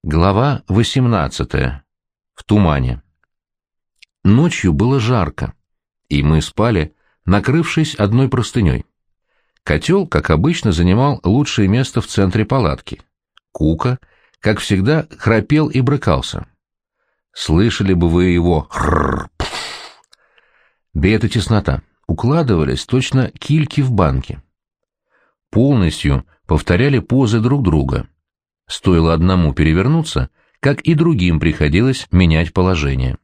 Глава 18. В тумане. Ночью было жарко, и мы спали, накрывшись одной простыней. Котел, как обычно, занимал лучшее место в центре палатки. Кука, как всегда, храпел и брыкался. Слышали бы вы его «хрррр». Да эта теснота. Укладывались точно кильки в банке. Полностью повторяли позы друг друга. Стоило одному перевернуться, как и другим приходилось менять положение.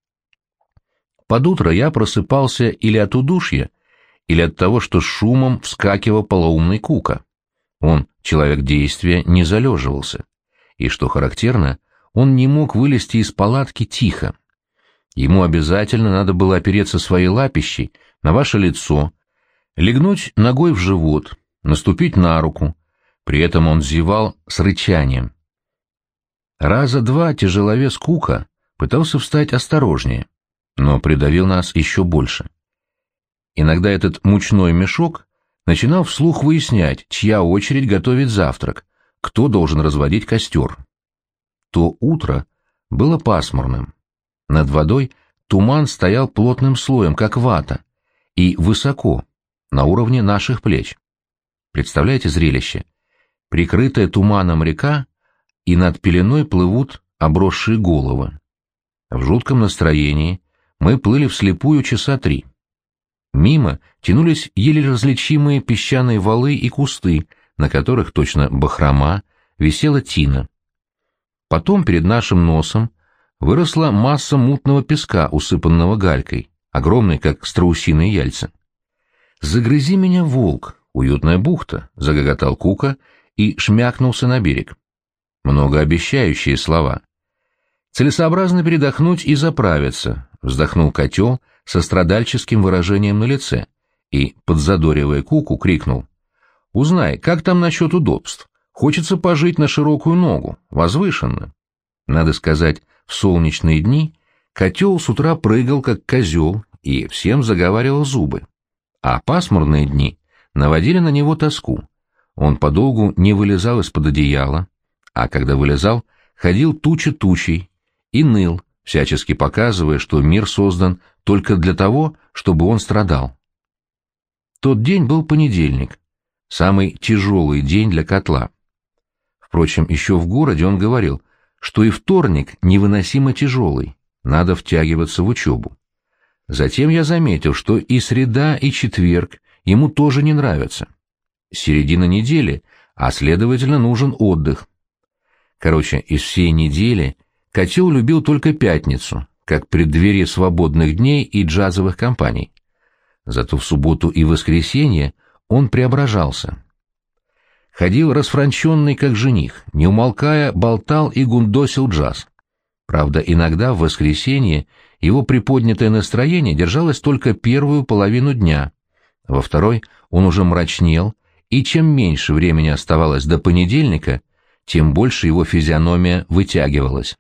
Под утро я просыпался или от удушья, или от того, что с шумом вскакивал полоумный Кука. Он, человек действия, не залеживался. И, что характерно, он не мог вылезти из палатки тихо. Ему обязательно надо было опереться своей лапищей на ваше лицо, легнуть ногой в живот, наступить на руку. При этом он зевал с рычанием. Раза два тяжеловес Кука пытался встать осторожнее, но придавил нас еще больше. Иногда этот мучной мешок начинал вслух выяснять, чья очередь готовить завтрак, кто должен разводить костер. То утро было пасмурным. Над водой туман стоял плотным слоем, как вата, и высоко, на уровне наших плеч. Представляете зрелище? Прикрытая туманом река, и над пеленой плывут обросшие головы. В жутком настроении мы плыли вслепую часа 3. Мимо тянулись еле различимые песчаные валы и кусты, на которых, точно бахрома, висела тина. Потом перед нашим носом выросла масса мутного песка, усыпанного галькой, огромной, как страусиные яйца. «Загрызи меня, волк! Уютная бухта!» — загоготал Кука и шмякнулся на берег. Многообещающие слова. «Целесообразно передохнуть и заправиться», — вздохнул котел со страдальческим выражением на лице и, подзадоривая Куку, крикнул: «Узнай, как там насчет удобств? Хочется пожить на широкую ногу, возвышенно». Надо сказать, в солнечные дни котел с утра прыгал, как козел, и всем заговаривал зубы. А пасмурные дни наводили на него тоску. Он подолгу не вылезал из-под одеяла, а когда вылезал, ходил тучей и ныл, всячески показывая, что мир создан только для того, чтобы он страдал. Тот день был понедельник, самый тяжелый день для котла. Впрочем, еще в городе он говорил, что и вторник невыносимо тяжелый, надо втягиваться в учебу. Затем я заметил, что и среда, и четверг ему тоже не нравятся. Середина недели, а следовательно нужен отдых. Короче, из всей недели котел любил только пятницу, как преддверие свободных дней и джазовых компаний. Зато в субботу и воскресенье он преображался. Ходил расфранченный, как жених, не умолкая, болтал и гундосил джаз. Правда, иногда в воскресенье его приподнятое настроение держалось только первую половину дня. Во второй он уже мрачнел, и чем меньше времени оставалось до понедельника, тем больше его физиономия вытягивалась.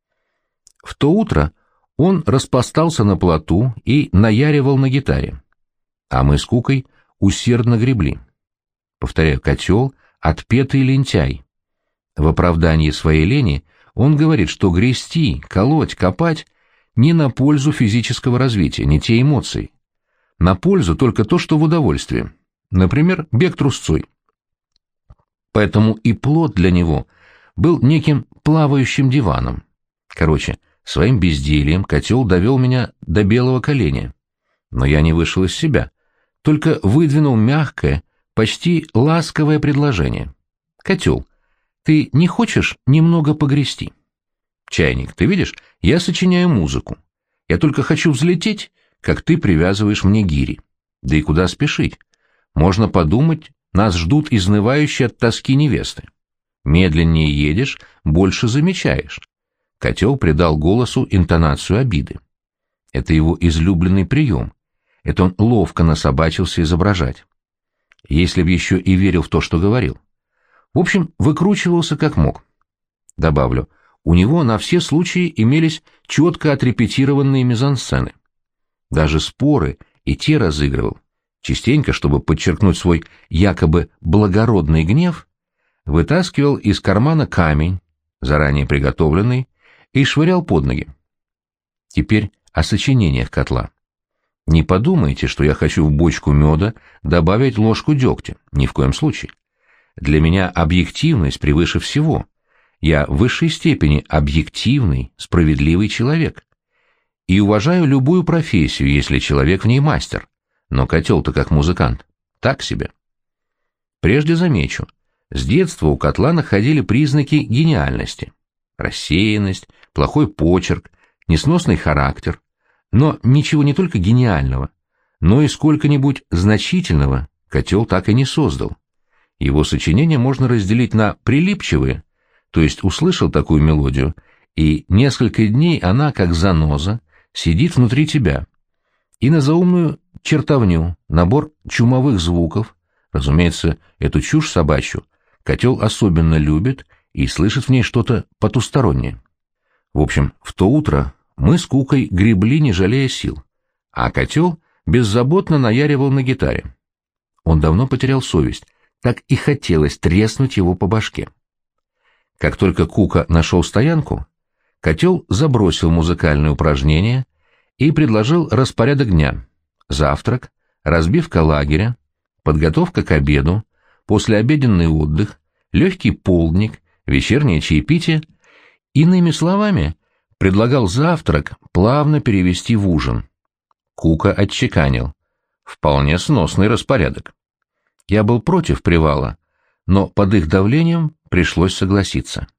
В то утро он распластался на плоту и наяривал на гитаре. А мы с Кукой усердно гребли. Повторяю, котел — отпетый лентяй. В оправдании своей лени он говорит, что грести, колоть, копать не на пользу физического развития, не те эмоции. На пользу только то, что в удовольствие. Например, бег трусцой. Поэтому и плот для него был неким плавающим диваном. Короче, своим бездельем котел довел меня до белого коленя. Но я не вышел из себя, только выдвинул мягкое, почти ласковое предложение. «Котел, ты не хочешь немного погрести?» «Чайник, ты видишь, я сочиняю музыку. Я только хочу взлететь, как ты привязываешь мне гири. Да и куда спешить? Можно подумать, нас ждут изнывающие от тоски невесты. Медленнее едешь, больше замечаешь». Котел придал голосу интонацию обиды. Это его излюбленный прием. Это он ловко насобачился изображать. Если б еще и верил в то, что говорил. В общем, выкручивался как мог. Добавлю, у него на все случаи имелись четко отрепетированные мизансцены. Даже споры и те разыгрывал. Частенько, чтобы подчеркнуть свой якобы благородный гнев, вытаскивал из кармана камень, заранее приготовленный, и швырял под ноги. Теперь о сочинениях котла. Не подумайте, что я хочу в бочку меда добавить ложку дегтя, ни в коем случае. Для меня объективность превыше всего. Я в высшей степени объективный, справедливый человек. И уважаю любую профессию, если человек в ней мастер. Но котел-то как музыкант. Так себе. Прежде замечу, с детства у котла находили признаки гениальности. Рассеянность, плохой почерк, несносный характер. Но ничего не только гениального, но и сколько-нибудь значительного котел так и не создал. Его сочинения можно разделить на прилипчивые, то есть услышал такую мелодию, и несколько дней она, как заноза, сидит внутри тебя, и на заумную чертовню, набор чумовых звуков, разумеется, эту чушь собачью, котел особенно любит и слышит в ней что-то потустороннее. В общем, в то утро мы с Кукой гребли, не жалея сил, а котел беззаботно наяривал на гитаре. Он давно потерял совесть, так и хотелось треснуть его по башке. Как только Кука нашел стоянку, котел забросил музыкальные упражнения и предложил распорядок дня: завтрак, разбивка лагеря, подготовка к обеду, послеобеденный отдых, легкий полдник, вечернее чаепитие. Иными словами, предлагал завтрак плавно перевести в ужин. Кука отчеканил: вполне сносный распорядок. Я был против привала, но под их давлением пришлось согласиться.